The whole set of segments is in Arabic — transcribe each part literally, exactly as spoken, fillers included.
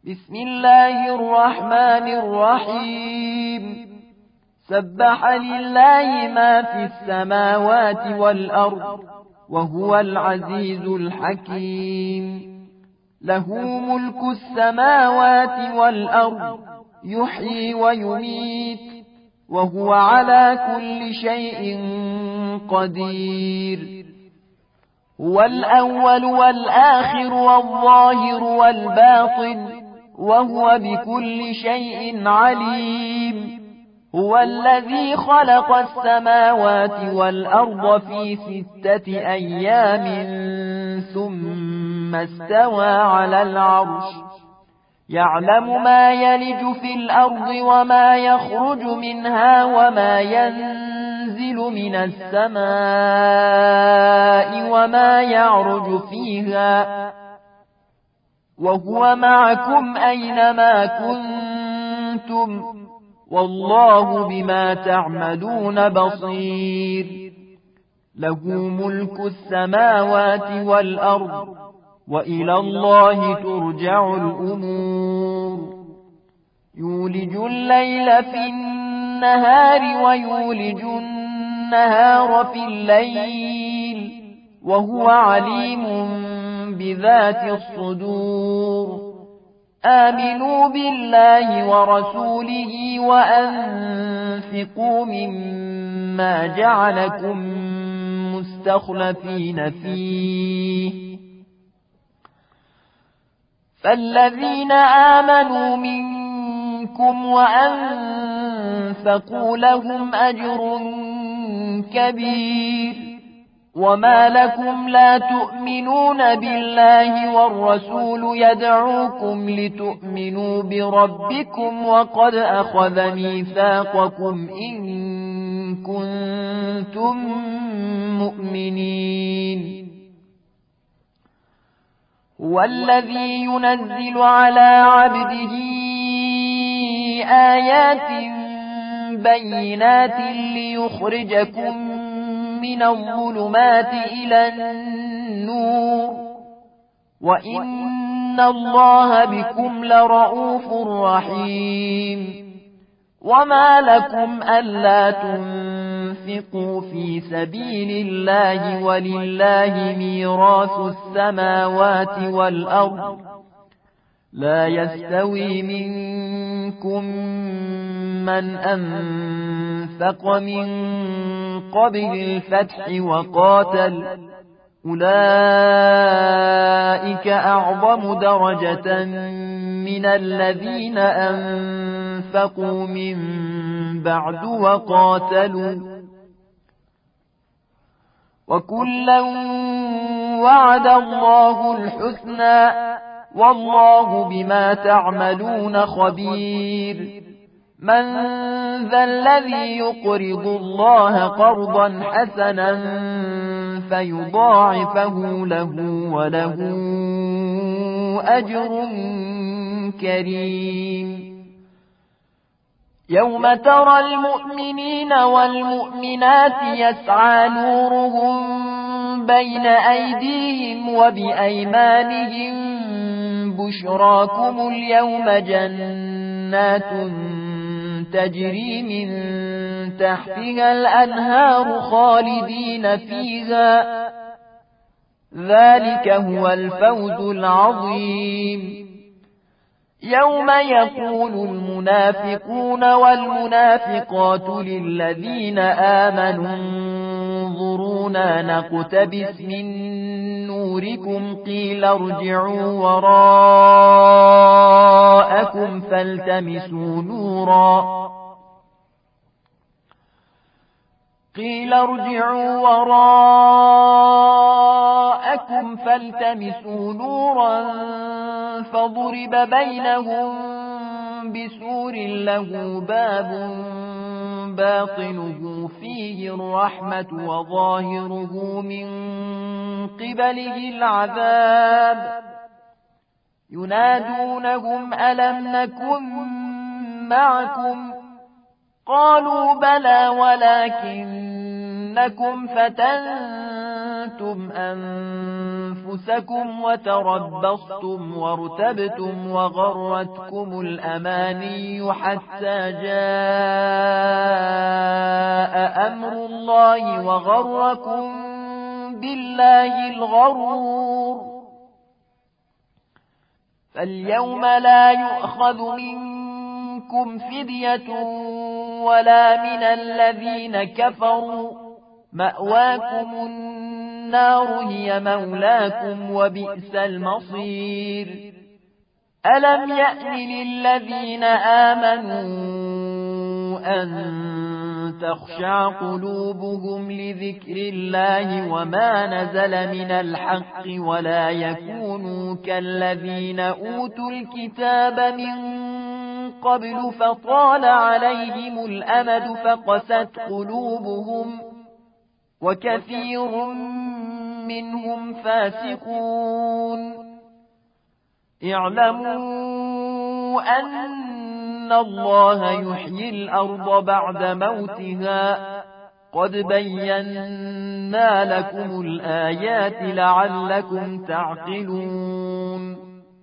بسم الله الرحمن الرحيم سبح لله ما في السماوات والأرض وهو العزيز الحكيم له ملك السماوات والأرض يحيي ويميت وهو على كل شيء قدير هو الأول والآخر والظاهر والباطن وهو بكل شيء عليم هو الذي خلق السماوات والأرض في ستة أيام ثم استوى على العرش يعلم ما يلج في الأرض وما يخرج منها وما ينزل من السماء وما يعرج فيها وهو معكم أينما كنتم والله بما تعملون بصير له ملك السماوات والأرض وإلى الله ترجع الأمور يولج الليل في النهار ويولج النهار في الليل وهو عليم بذات الصدور آمنوا بالله ورسوله وأنفقوا مما جعلكم مستخلفين فيه فالذين آمنوا منكم وأنفقوا لهم أجر كبير وما لكم لا تؤمنون بالله والرسول يدعوكم لتؤمنوا بربكم وقد أخذ ميثاقكم إن كنتم مؤمنين هو الذي ينزل على عبده آيات بينات ليخرجكم من الظلمات إلى النور وإن الله بكم لرؤوف رحيم وما لكم ألا تنفقوا في سبيل الله ولله ميراث السماوات والأرض لا يستوي منكم من أنفق من قبل الفتح وقاتل أولئك أعظم درجة من الذين أنفقوا من بعد وقاتلوا وكلا وعد الله الحسنى والله بما تعملون خبير من ذا الذي يقرض الله قرضا حسنا فيضاعفه له وله أجر كريم يوم ترى المؤمنين والمؤمنات يسعى نورهم بين أيديهم وبأيمانهم بشراكم اليوم جنات تجري من تحتها الأنهار خالدين فيها ذلك هو الفوز العظيم يوم يقول المنافقون والمنافقات للذين آمنوا انظرونا نقتبس من نوركم قيل ارجعوا وراءكم فالتمسوا نورا قيل ارجعوا وراءكم فالتمسوا نورا فضرب بينهم بسور له باب باطنه فيه الرحمة وظاهره من قبله العذاب ينادونهم ألم نكن معكم قالوا بلى ولكنكم فتنتم فتنتم أنفسكم وتربصتم وارتبتم وغرتكم الأماني حتى جاء أمر الله وغركم بالله الغرور. فاليوم لا يؤخذ منكم فدية ولا من الذين كفروا، مأواكم النار هي مولاكم وبئس المصير. ألم يأن للذين آمنوا أن تخشع قلوبهم لذكر الله وما نزل من الحق ولا يكونوا كالذين أوتوا الكتاب من قبل فطال عليهم الأمد فقست قلوبهم وكثير منهم فاسقون. اعلموا أن الله يحيي الأرض بعد موتها، قد بينا لكم الآيات لعلكم تعقلون.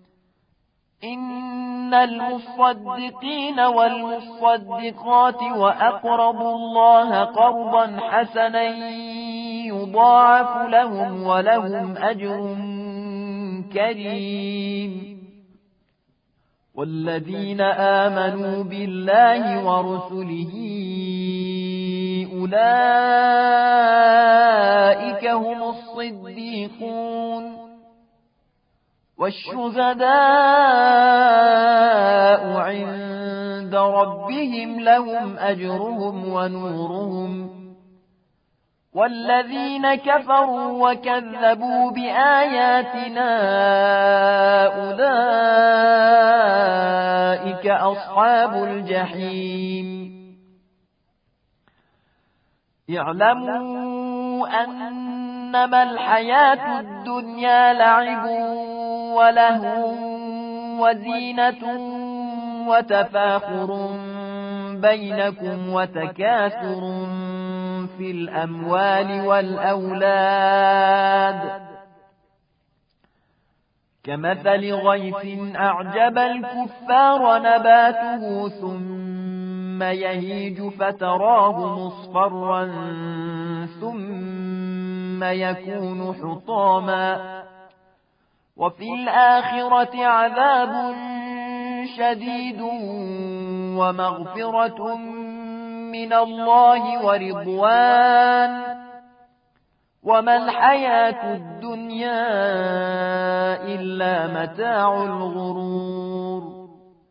إن المصدقين والمصدقات وأقرضوا الله قرضا حسنا يضاعف لهم ولهم أجر كريم. والذين آمنوا بالله ورسله أولئك هم الصديقون والشهداء عند ربهم لهم أجرهم ونورهم. والذين كفروا وكذبوا بآياتنا أولئك أصحاب الجحيم. اعلموا أنما الحياة الدنيا لعب ولهو وزينة وتفاخر بينكم وتكاثر في الأموال والأولاد كمثل غيث أعجب الكفار نباته ثم يهيج فتراه مصفرا ثم يكون حطاما وفي الآخرة عذاب شديد ومغفرة من الله ورضوان وما الحياة الدنيا إلا متاع الغرور.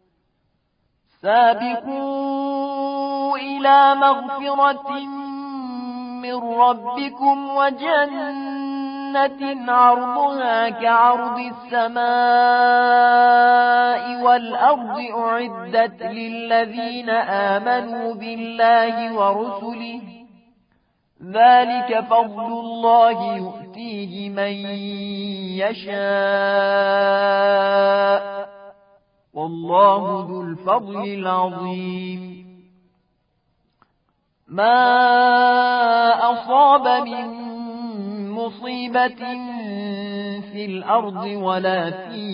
سابقوا إلى مغفرة من ربكم وجنة عرضها كعرض السماء والأرض أعدت للذين آمنوا بالله ورسله ذلك فضل الله يؤتيه من يشاء والله ذو الفضل العظيم. ما أصاب من مصيبة في الأرض ولا في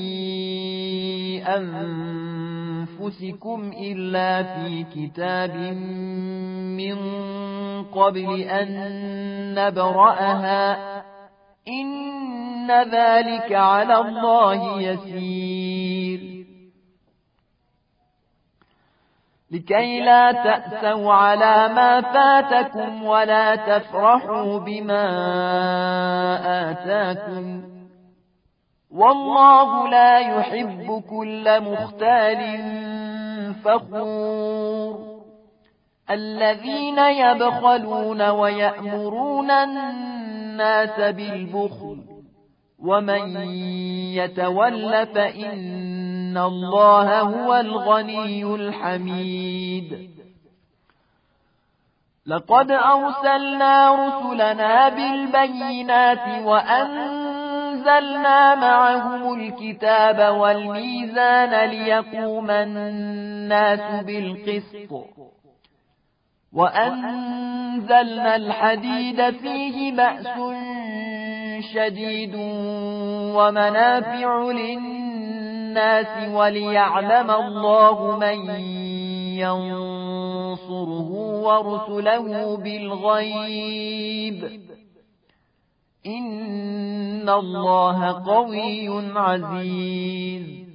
أنفسكم إلا في كتاب من قبل أن نبرأها إن ذلك على الله يسير. لكي لا تأسوا على ما فاتكم ولا تفرحوا بما آتاكم والله لا يحب كل مختال فخور. الذين يبخلون ويأمرون الناس بالبخل ومن يتول فإن الله هو الغني الحميد. لقد أرسلنا رسلنا بالبينات وأنزلنا معهم الكتاب والميزان ليقوم الناس بالقسط وأنزلنا الحديد فيه بأس شديد ومنافع للناس وليعلم الله من ينصره ورسله بالغيب إن الله قوي عزيز.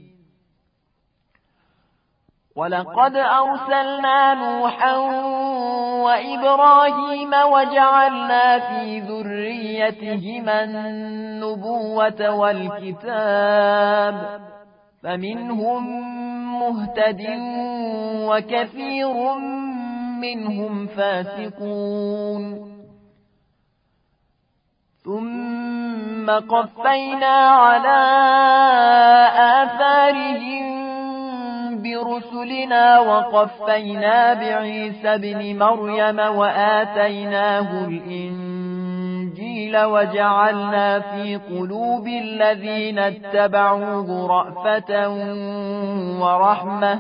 ولقد أرسلنا نوحا وإبراهيم وجعلنا في ذريتهما النبوة والكتاب فمنهم مهتد وكثير منهم فاسقون. ثم قفينا على آثارهم برسلنا وقفينا بعيسى ابن مريم وآتيناه الإنجيل وجعلنا في قلوب الذين اتبعوه رأفة ورحمة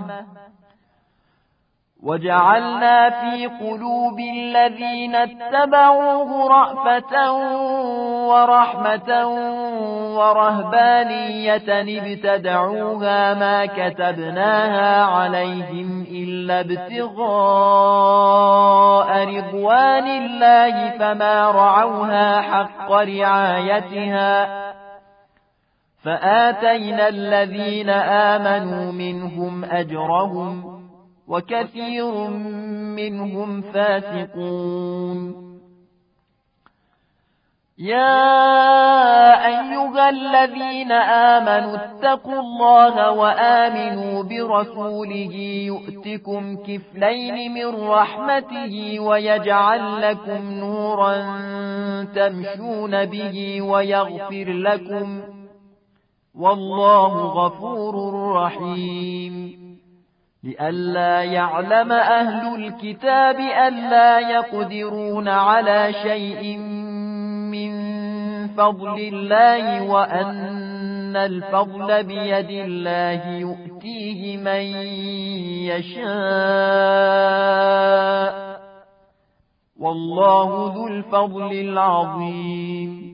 وجعلنا في قلوب الذين اتبعوه رأفة ورحمة ورهبانية ابتدعوها ما كتبناها عليهم إلا ابتغاء رضوان الله فما رعوها حق رعايتها فآتينا الذين آمنوا منهم أجرهم وكثير منهم فاسقون. يا أيها الذين آمنوا اتقوا الله وآمنوا برسوله يؤتكم كفلين من رحمته ويجعل لكم نورا تمشون به ويغفر لكم والله غفور رحيم. لئلا يعلم أهل الكتاب ألا يقدرون على شيء من فضل الله وأن الفضل بيد الله يؤتيه من يشاء والله ذو الفضل العظيم.